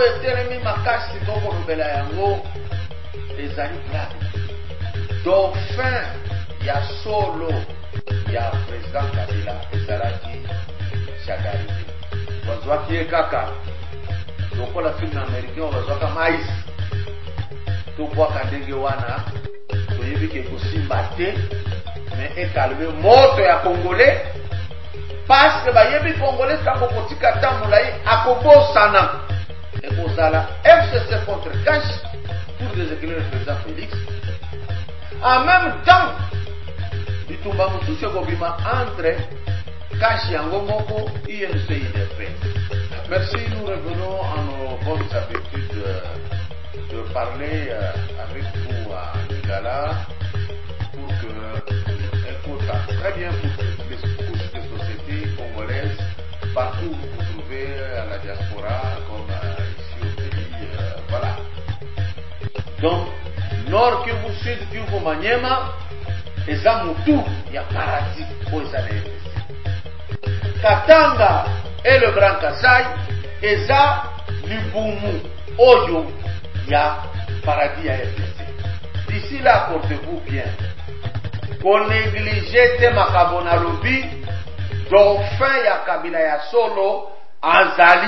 etelemi makasi tokolobela yango ezali blague. Dauphin ya solo ya président Kabila ezalaki Shagari. Wazwaki ye kaka lokola film américain wazwaka mais tobwaka ndenge wana toyebi ke kosimba te mais ekalme moto ya congolais parce que bayebi congolais tango kotika tambola ye akobosana ekozala FCC contre cash pour déséquilibrer le président Félix. En même temps bitumba mosusu ekobima entre cash yango moko INC IDP. Merci, nous revenons à nos bonnes habitudes de parler avec vous à Lingala pour que écoute très bien pour toutes les couches de société congolaises partout où vous vous trouvez à la diaspora comme ici au pays. Voilà. Donc, Nord Kivu, Sud Kivu, Maniema, et Zamutu, il y a paradis pour les années. Katanga et le Grand Kassai, et ça, Lubumu, Oyo, il y a paradis à FDC. D'ici là, portez-vous bien. Qu'on néglige te makabona lobi, Dauphin ya Kabila ya solo, Azali.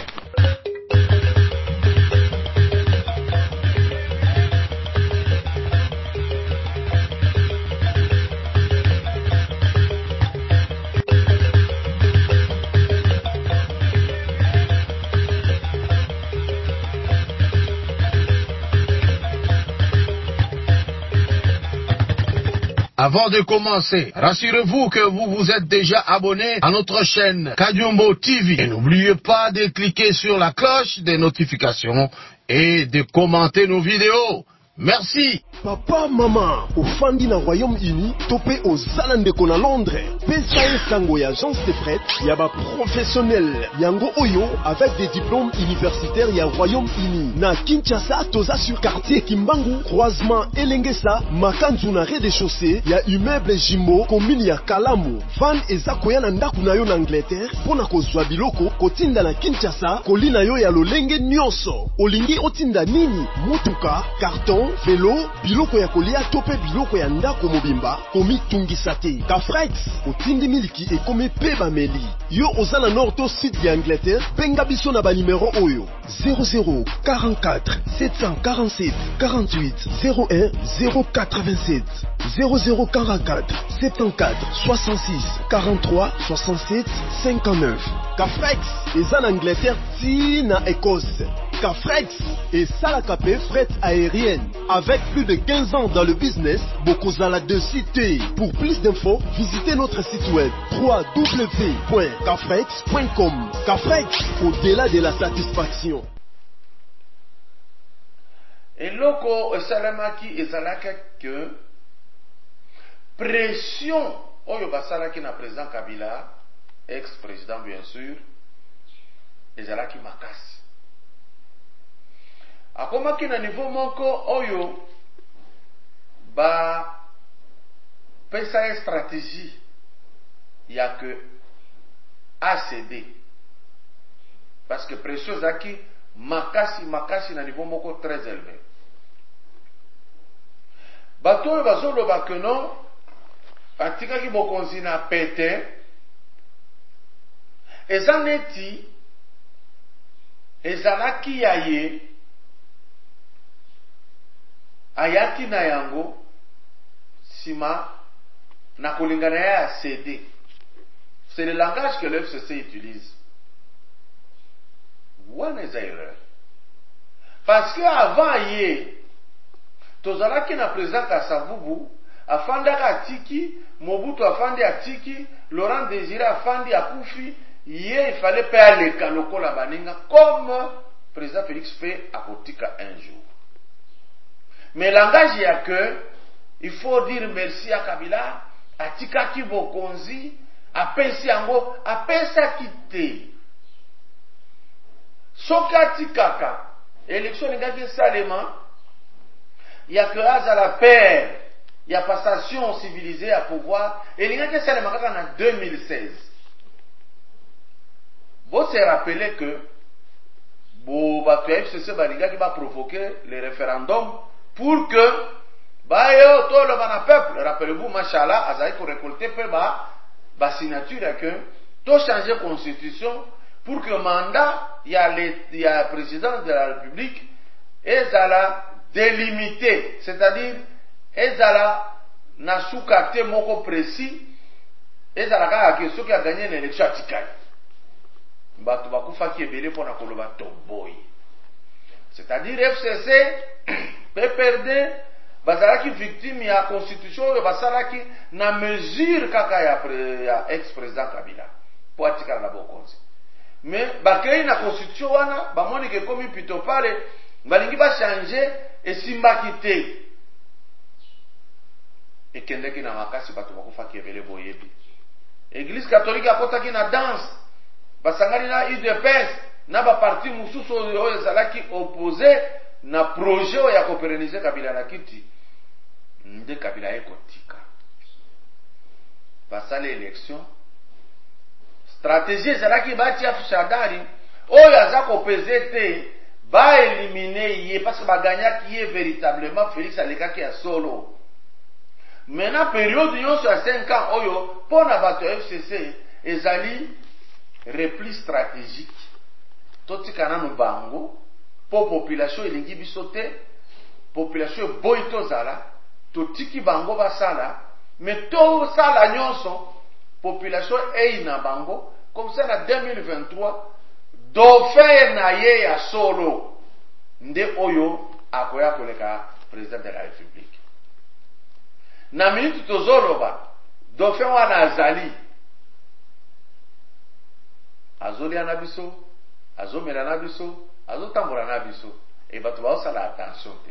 Avant de commencer, rassurez-vous que vous vous êtes déjà abonné à notre chaîne Kadiumbo TV. Et n'oubliez pas de cliquer sur la cloche des notifications et de commenter nos vidéos. Merci. Papa, maman, au fandi na Royaume-Uni, topé aux Zalandeko na Londres. PSAE Sango ya agence de fret, yaba professionnel. Yango Oyo, avec des diplômes universitaires ya Royaume-Uni. Na Kinshasa, toza sur quartier Kimbangu, croisement Elengesa, Makanzu na rez-de-chaussée, ya immeuble Jimbo, commune ya Kalamu. Van eza koya na ndaku na yo na Angleterre, pona kozwa biloko, kotinda na Kinshasa, kolina yo ya lolenge nyonso. Olingi otinda nini? Mutuka, carton, vélo, biloko ya kolia tope biloko ya ndako mobimba komi tungisa te. Kafrex otindi miliki ekomi pe bameli. Yo ozana nord to sud ya Angleterre, benga biso na ba numero oyo 0044 747 48 01 087 0044 74 66 43 67 59. Kafrex eza na Angleterre ti na Écosse. Kafrex et Salakapé fret aérienne. Avec plus de 15 ans dans le business, Bokozala de cité. Pour plus d'infos, visitez notre site web www.kafrex.com. Kafrex, au-delà de la satisfaction. Et loko esalamaki ezalaka que pression oyo basalaki na président Kabila, ex-président bien sûr, ezalaki makasi. Akomaki na niveau moko oyo ba pesa stratégie ya que ACD parce que pression zaki makasi na niveau moko très élevé. Bato oyo bazoloba que non atikaki bokonzi na pete eza neti ezalaki ya ye ayaki na yango sima na kolingana ya CD. C'est le langage que le FCC utilise. Wana eza erreur. Parce que avant ye tozalaki na président Kasavubu afandaka atiki, Mobutu afandi atiki, Laurent Désiré afandi akufi, ye il fallait payer les kaloko la baninga comme président Félix fait à Kotika un jour. Mais langage il y a que il faut dire merci à Kabila, à Tikaki Bokonzi, à Pensi Ango, à Pensa Kite. Soka Tikaka, élection négagée salement, il y a que à la paix, il y a passation civilisée à pouvoir, et il y a que salement en 2016. Vous se rappelez que Bo bato ya FCC balingaki ba provoquer le référendum pour que bayo to le bana peuple, rappelez-vous machallah azali ko récolter pe ba signature que to changer constitution pour que mandat ya président de la République ezala délimité, c'est-à-dire ezala na soukate moko précis, ezala kaka ke soki a gagné l'élection atikali bato bakufaki ebele mpona koloba toboy, c'est-à-dire FCC PPRD bazalaki victime ya constitution oyo basalaki na mesure kaka ya ex-président Kabila po atikala na bokonzi. Mais bakei na constitution wana bamoni ke komi pito pale balingi bachange esimbaki te ekendeki na makasi bato bakufaki ebele boyebi. Église catholique akotaki na danse basangani na UDPS na baparti mususu oyo ezalaki opposé na projet oyo ya kopérenniser Kabila na kiti nde Kabila ekotika basala élection. Stratégie ezalaki batia Shadari oyo aza kopese te ba éliminer ye parce que baganyaki ye véritablement Félix alekaki ya solo. Maintenant période nyonso ya 5 ans oyo pona bato ya FCC ezali repli stratégique totikana no bango po population elingi biso te, population boy tozala totiki bango basala mais to sala nyonso population eina bango comme ça na 2023 dauphin na ye ya solo nde oyo akoya koleka président de la République. Na minute tozoloba dauphin wana azali azolia na biso, azomela na biso, azotambola na biso e bato baosala attention te.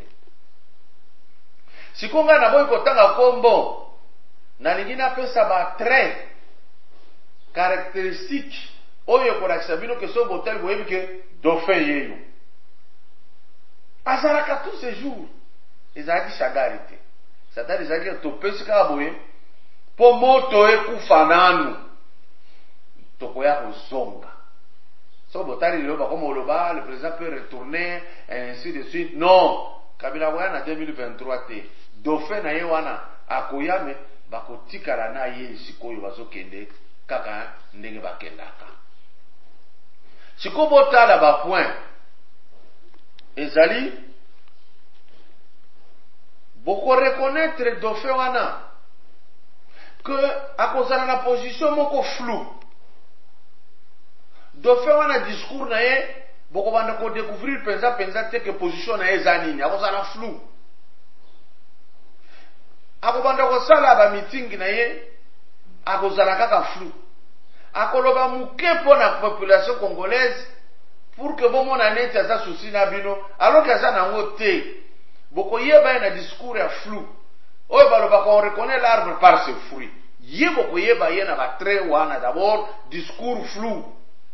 Sikonga na boy kotanga kombo nalingi napesa ba trait caractéristique oyo kolakisa bino ke so botel boyebi ke dauphin yeyo azalaka tous ces jours ezalaki Shadari te. Shadari ezalaki topesi kaka boye po moto ekufa nanu tokoya kozonga so botali lelo bakoma oloba le président peut retourner ainsi de suite. Non, Kabila koya na 2023 te, dauphin na ye wana akoya me bakotikala na ye sikoyo bazokende kaka ndenge bakendaka. Siko botala ba point ezali boko reconnaître dauphin wana que akozala na position moko flou. Dauphin wana discours na ye boko banda ko découvrir penza te que position na ye zanini akozala flou. Akobanda ko sala ba meeting na ye akozala kaka flou. Akoloba muke pona population congolaise pour que bomona neti aza souci na bino alors que aza nango te. Boko yeba na discours ya flou. Oyo baloba ko reconnaît l'arbre par ses fruits. Ye boko yeba ye na ba trait wana d'abord discours flou.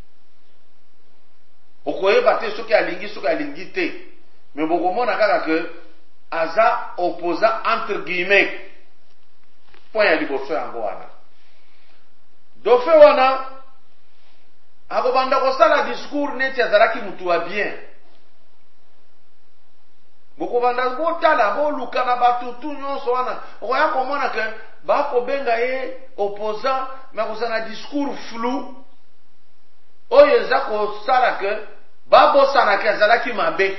Okoyeba te soki alingi te. Mais boko mona kaka que aza opposant entre guillemets. Point ya liboso yango wana. Dauphin wana akobanda kosala discours neti azalaki mutu wa bien. Boko banda botala boluka na batutu nyonso wana okoya komona ke bakobenga ye opposant mais kozala discours flou oyo eza kosala ke babosana ke azalaki mabe.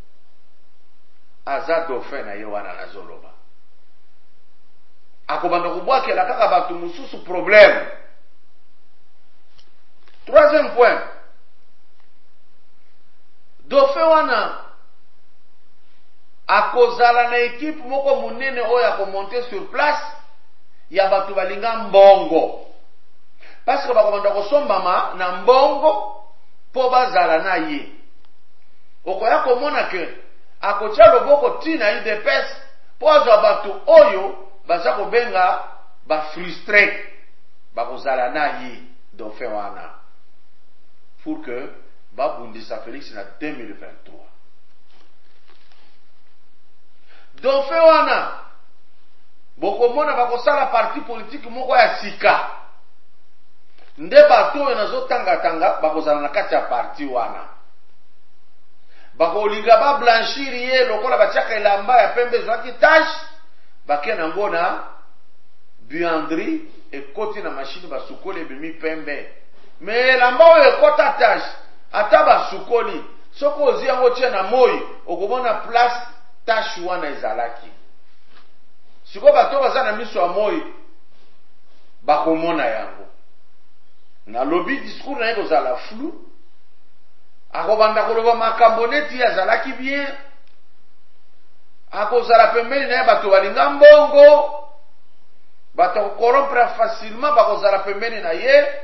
Aza dauphin na ye wana nazoloba akobanda kobwakela kaka bato mosusu problème. Troisième point, dauphin wana akozala na équipe moko munene oyo akomonter sur place ya bato balinga mbongo parce que bakomanda kosombama na mbongo po bazala na ye. Okoya komona ke akotia loboko tina UDPS po azwa bato oyo baza kobenga ba frustré bakozala na ye dauphin wana pour que babundisa Félix na 2023. Dauphin wana bokomona bakosala parti politique moko ya sika nde bato oyo nazotanga bakozala na kati ya parti wana bakolinga ba blanchir ye lokola batiaka elamba ya pembe ezwaki tache bakie nango na buanderie ekoti na machine basukoli ebimi pembe. Me elamba oyo ekota tache ata basukoli soko ozi yango tie na moi okomona place tache wana ezalaki. Siko bato baza na miso ya moi bakomona yango. Na lobi discours na ye kozala flou. Akobanda koloba makambo neti azalaki bien. Akozala pembeni na ye bato balinga mbongo. Bato corrompre facilement bakozala pembeni na ye.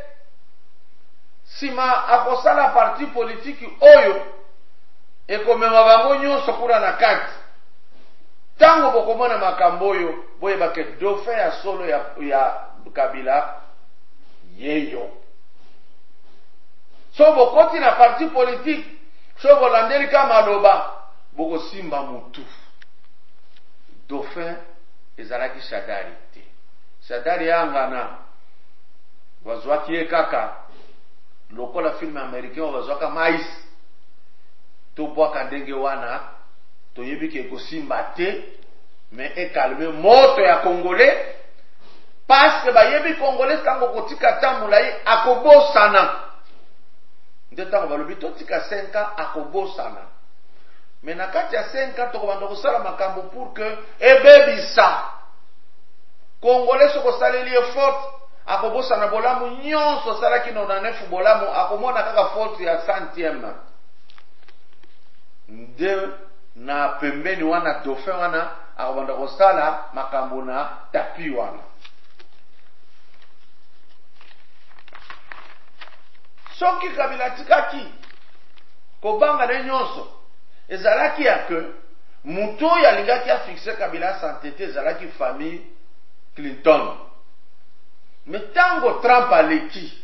Sima akosala parti politique oyo ekomema bango nyonso kuna na kati. Tango bokomona makambo oyo boyebake dauphin ya solo ya Kabila yeyo. So bokoti na parti politique, so bolandeli kama maloba, boko simba mutu. Dauphin ezalaki Shadari te. Shadari yangana wazwaki ye kaka lokola film américain wazwaka mais. To bwaka ndenge wana to yebike ko simba te, mais e calme moto ya congolais parce que ba yebi congolais kango kotika tamula ye akobosana. Ndeta balobi to tika 5 ans akobosana. Mais na kati ya 5 ans to kobanda kosala makambo pour que ebebisa congolais soko saleli effort akobosana bolamu nyonso salaki na 9 bolamu akomona kaka faute ya 100e. Nde na pembeni wana dauphin wana akobanda kosala makambo na tapi wana. Soki Kabila tikaki kobanga na nyonso ezalaki ya ke muto ya lingaki a fixé Kabila santete ezalaki famille Clinton. Mais tango Trump aleki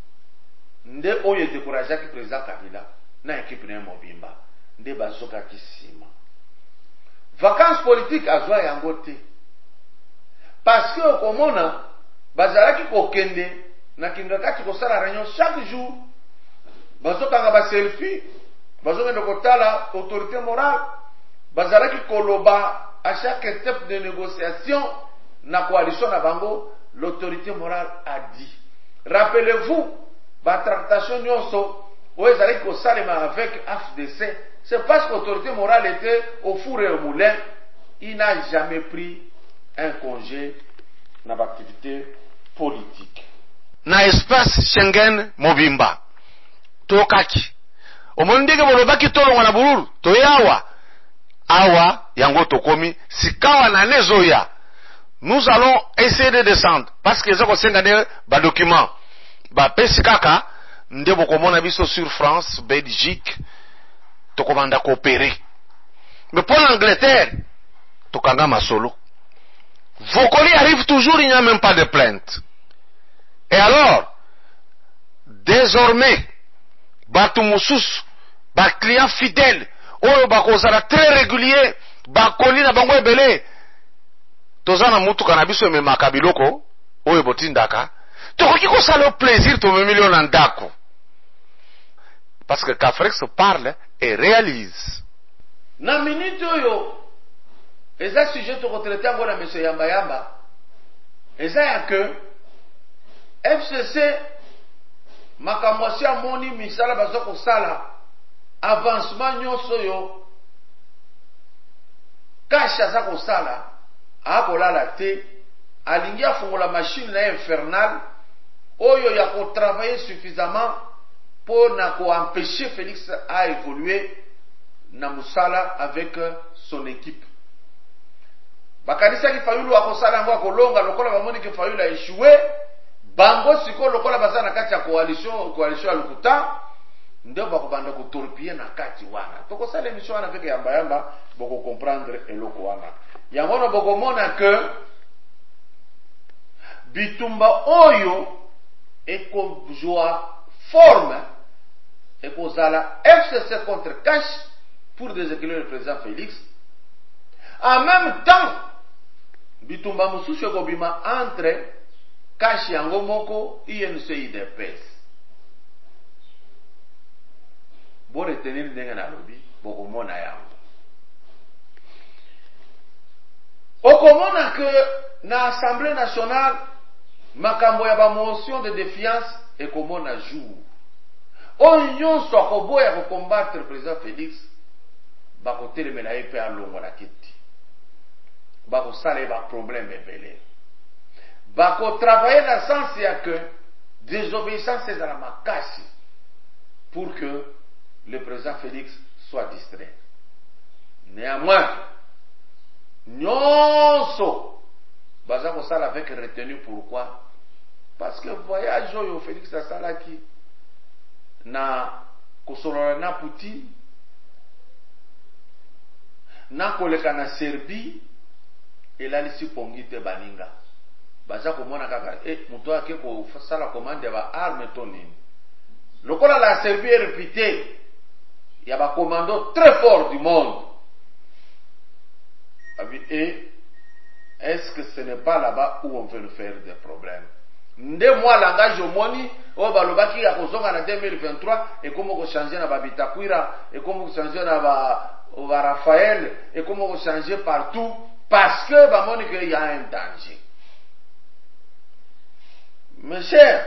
nde oyo décourageaki président Kabila na équipe na mobimba nde bazokaki sima. Vacances politiques azwa yango te. Parce que okomona bazalaki kokende na kindakati kosala réunion chaque jour. Bazokanga ba selfie, bazokende kotala autorité morale, bazalaki koloba à chaque étape de négociation na coalition na bango, l'autorité morale a dit. Rappelez-vous, ba tractation nyonso o ezalaki kosalema avec AFDC, c'est parce que l'autorité morale était au four et au moulin, il n'a jamais pris un congé dans l'activité politique. Na espace Schengen mobimba tokaki omondege bolobaki tolonga na bululu toyawa awa yango tokomi sikawa na nezoya. Nous allons essayer de descendre parce que ezako sengane ba document ba pesikaka nde bokomona biso sur France, Belgique tokomanda coopérer. Mais pour l'Angleterre tokanga masolo. Vokoli arrive toujours, il n'y a même pas de plainte. Et alors, désormais, Batumoussous, client fidèle, oyo bakozala très régulier, bakoli na bango ebele, tozana mutu kanabiso ememaka biloko, oyo botindaka, tokoki kosala au plaisir to memilio na ndako. Parce que Cafrex parle et réalise. Na minute oyo, eza sujet to retraité yango na monsieur Yamba Yamba, eza ya que FCC makamwasi amoni misala bazoko sala avancement nyonso yo kasha za kosala akolala te alingi afungola machine na infernal oyo ya ko travailler suffisamment pour na ko empêcher Félix à évoluer na musala avec son équipe. Bakanisa ki Fayulu akosala ngo akolonga lokola bamoni ki Fayulu a échoué. Bango siko lokola baza na kati ya coalition ya Lukuta ndio bakobanda ko torpiller na kati wana. Toko sala émission wana avec Yamba Yamba boko comprendre eloko wana. Yango no boko mona que bitumba oyo eko joa forme eko zala FCC contre Cash pour déséquilibrer le président Félix. En même temps bitumba mususu eko bima entre Kashi yango moko INC-IDPS. Bo retenir ndenge na lobi. bokomona yango. Okomona que na Assemblée nationale makambo ya ba motion de défiance ekomona jour. Oyo nyonso akoboya ko combattre le président Félix bakotelemela ye mpe alongola kiti. Bakosala ba problème ebele. Bakotravailler na sens ya que désobéissance ezala makasi pour que le président Félix soit distrait. Néanmoins, nyonso baza kosala avec retenue. Pourquoi? Parce que voyage oyo Félix asalaki na kosolola na Poutine, na koleka na Serbie, elalisi pongi te baninga. Baza komona kaka muto ake kosala commande ya ba arme tonini. Lokola la Serbie est réputée, il y a un commando très fort du monde. Et est-ce que ce n'est pas là-bas où on veut nous faire des problèmes? Nde moi langage omoni o balobaki ya kozonga na 2023 et comment ko changer na Babitakwira et comment ko changer na ba Raphaël et comment ko changer partout parce que bamoni que il y a un danger. Mes chers,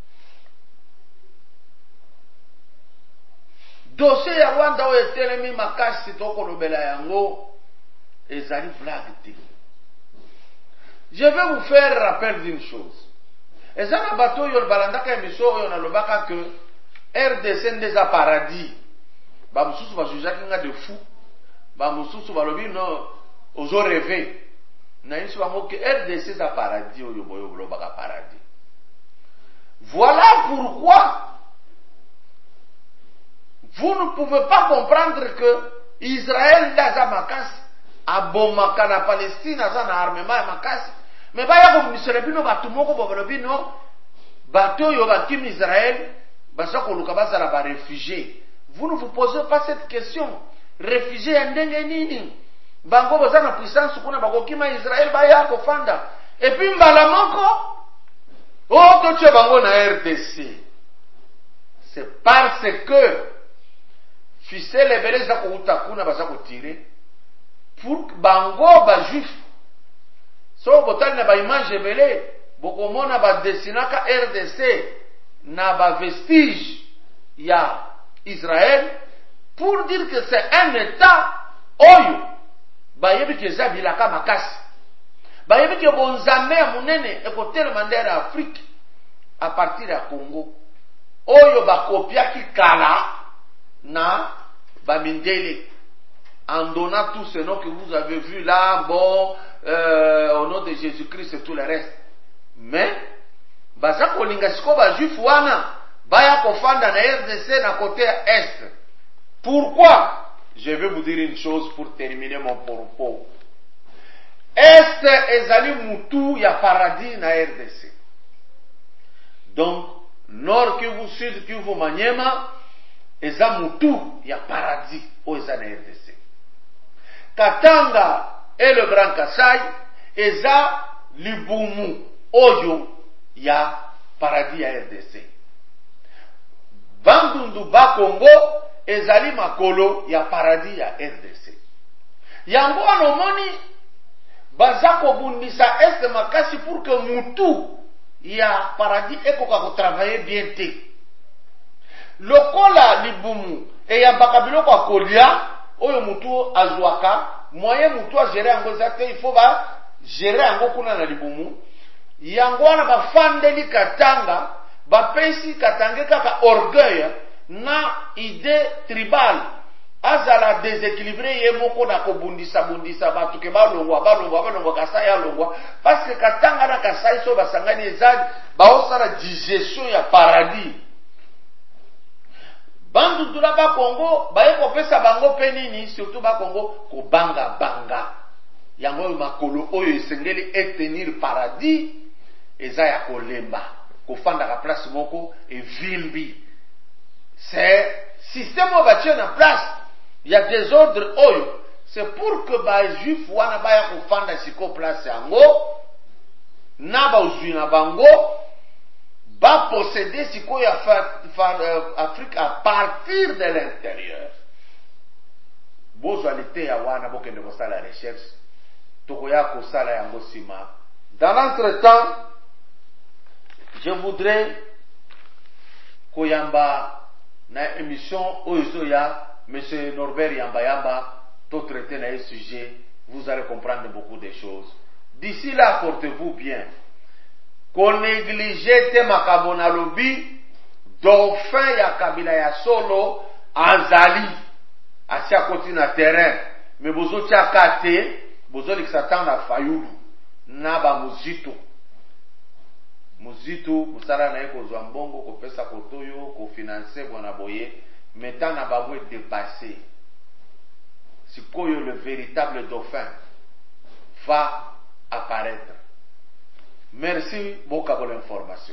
dossier ya Rwanda o etelemi makasi toko lobela yango ezali blague te. Je vais vous faire rappel d'une chose. Ezana bato yo balandaka émission oyo na lobaka que RDC ndeza paradis. Ba mususu ba jujaki nga de fou. Ba mususu ba lobi no ozo rêver. Na yisu ba mo que RDC za paradis oyo boyo lobaka paradis. Voilà pourquoi vous ne pouvez pas comprendre que Israël n'a makas abomaka na Palestine aza na armement ya makasi. Mais baya ko miselebino batumoko bobolobino bato yo bakim Israël basa ko luka basa la ba réfugiés. Vous ne vous posez pas cette question. Réfugiés ya ndenge nini? Bango boza na puissance kuna bakokima Israël baya ko fanda. Et puis mbala moko oh to tche bango na RDC. C'est parce que ficelle ebele za ko utakuna basa ko tirer pour bango ba juif. So botali na ba image ebele bokomona ba dessinaka RDC na ba vestige ya Israël pour dire que c'est un état oyo ba yebi ke za bilaka makasi ba yebi ke bonzambe ya munene ekotele mandera Afrique à partir ya Congo oyo ba kopiaki kala na ba mindele en donnant tous ces noms que vous avez vus là, bon, au nom de Jésus-Christ et tout le reste. Mais, baza kolinga siko ba juif wana, baya kofanda na RDC na côté est. Pourquoi? Je vais vous dire une chose pour terminer mon propos. Est ezali mutu ya paradis na RDC. Donc, Nord Kivu, Sud Kivu, Maniema, eza mutu ya paradis o eza na RDC. Katanga et le Grand Kassai eza libumu oyo ya paradis ya RDC. Bandundu Bakongo ezali makolo ya paradis ya RDC. Yango anomoni bazako bundisa este makasi pour que mutu ya paradis ekoka ko travailler bien te. Lokola libumu e ya bakabiloko akolia oyo mutu azwaka moyen mutu a gérer yango zate il faut ba gérer yango kuna na libumu yango wana bafandeli Katanga bapesi Katanga kaka orgueil na idée tribale azala déséquilibré ye moko na kobundisa bundisa batu ke balongwa Kasai alongwa parce que Katanga na Kasai so basangani ezali baosala digestion ya paradis. Bandu dula ba Congo baye kopesa bango penini surtout ba Congo ko banga yango makolo oyo esengeli etenir paradis eza ya kolemba kofanda ka place moko e vimbi. C'est système o batie na place il y a des ordres oyo c'est pour que ba juif wana baya kofanda siko place yango na ba uzwi na bango va posséder ce qu'il y a Afrique à partir de l'intérieur. bozwalité ya wana bokende kosala recherche tokoya kosala yango sima. Dans l'entretemps, je voudrais koyamba na émission oyo ya monsieur Norbert Yamba to traiter na ce sujet, vous allez comprendre beaucoup de choses. D'ici là, portez-vous bien. Qu'on néglige te makambo na lobi dauphin ya kabila ya solo azali asia koti na terrain, mais bozo tia kate bozo likisatan na fayulu na ba muzito musala na yeko zwa mbongo kopesa kotoyo ko financer bwana boye metan na babwe dépasser. Sikoyo le véritable dauphin va apparaître. Merci beaucoup pour l'information.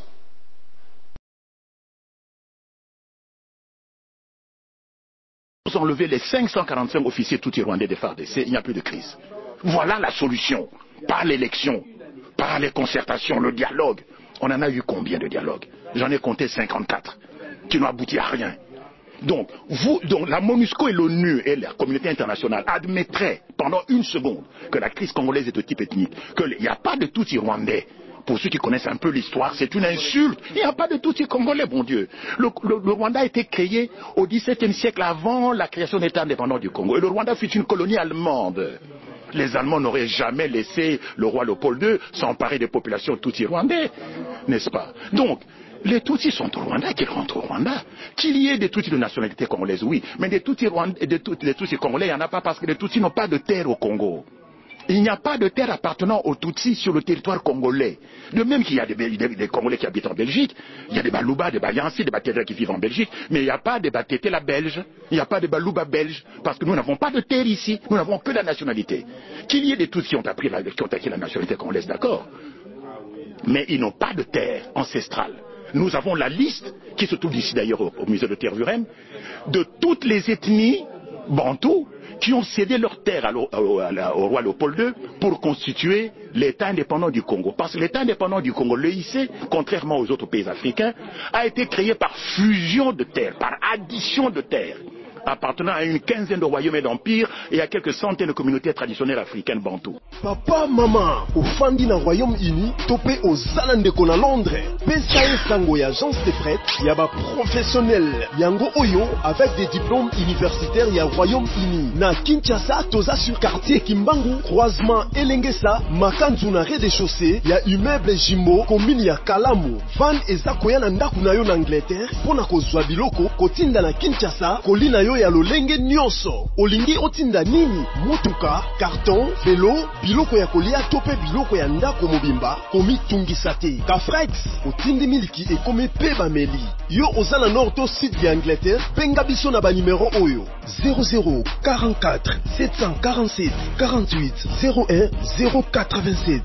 Nous enlever les 545 officiers tout rwandais des FARDC, il n'y a plus de crise. Voilà la solution. Par l'élection, par les concertations, le dialogue. On en a eu combien de dialogues? J'en ai compté 54, qui n'ont abouti à rien. Donc, la MONUSCO et l'ONU et la communauté internationale admettraient pendant une seconde que la crise congolaise est de type ethnique, qu'il n'y a pas de Tutsi rwandais. Pour ceux qui connaissent un peu l'histoire, c'est une insulte. Il n'y a pas de Tutsi congolais, bon Dieu. Le Rwanda a été créé au XVIIe siècle avant la création d'État indépendant du Congo. Et le Rwanda fut une colonie allemande. Les Allemands n'auraient jamais laissé le roi Léopold II s'emparer des populations Tutsi rwandais, n'est-ce pas? Donc, les Tutsis sont au Rwanda, qu'ils rentrent au Rwanda. Qu'il y ait des Tutsis de nationalité congolaise, oui. Mais des Tutsis congolais, il n'y en a pas parce que les Tutsis n'ont pas de terre au Congo. Il n'y a pas de terre appartenant aux Tutsis sur le territoire congolais. De même qu'il y a des Congolais qui habitent en Belgique, il y a des Balouba, des Bayansi, des Batétela qui vivent en Belgique, mais il n'y a pas de Batétela belges, il n'y a pas de Balouba belges, parce que nous n'avons pas de terre ici, nous n'avons que la nationalité. Qu'il y ait des Tutsis qui ont acquis la nationalité congolaise, d'accord, mais ils n'ont pas de terre ancestrale. Nous avons la liste, qui se trouve ici d'ailleurs au musée de Tervuren, de toutes les ethnies bantoues qui ont cédé leur terre au roi Léopold II pour constituer l'État indépendant du Congo. Parce que l'État indépendant du Congo, l'EIC, contrairement aux autres pays africains, a été créé par fusion de terres, par addition de terres, appartenant à une quinzaine de royaumes et d'empires et à quelques centaines de communautés traditionnelles africaines bantoues. Papa, maman, au Fandi na Royaume-Uni, topé aux Zalandeko na Londres, PSAE Sango ya agence de fret, yaba professionnel, yango oyo, avec des diplômes universitaires ya Royaume-Uni. Na Kinshasa, toza sur quartier Kimbangu, croisement Elengesa, Makanzu na rez-de-chaussée, ya immeuble Jimbo, commune ya Kalamu, van eza koya na ndaku na yo na Angleterre, pona kozwa biloko, kotinda na Kinshasa, kolina yo ya lolenge nyonso. Olingi otinda nini? Mutuka, carton, vélo, biloko ya kolia tope biloko ya ndako mobimba, komi tungisa te. Kafrex, otindi miliki e komi peba meli. Yo ozala nord to sud ya Angleterre, benga biso na ba numéro oyo. 00 44 747 48 01 087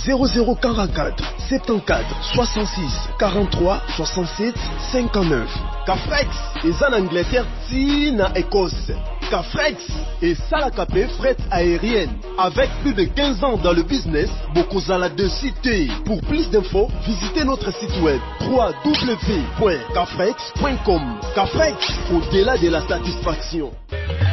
0044 74 66 43 67 59. Kafrex, eza na Angleterre ti na Écosse. Kafrex et Salakapé fret aérienne. Avec plus de 15 ans dans le business, Bokozala de cité. Pour plus d'infos, visitez notre site web www.kafrex.com. Kafrex, au-delà de la satisfaction.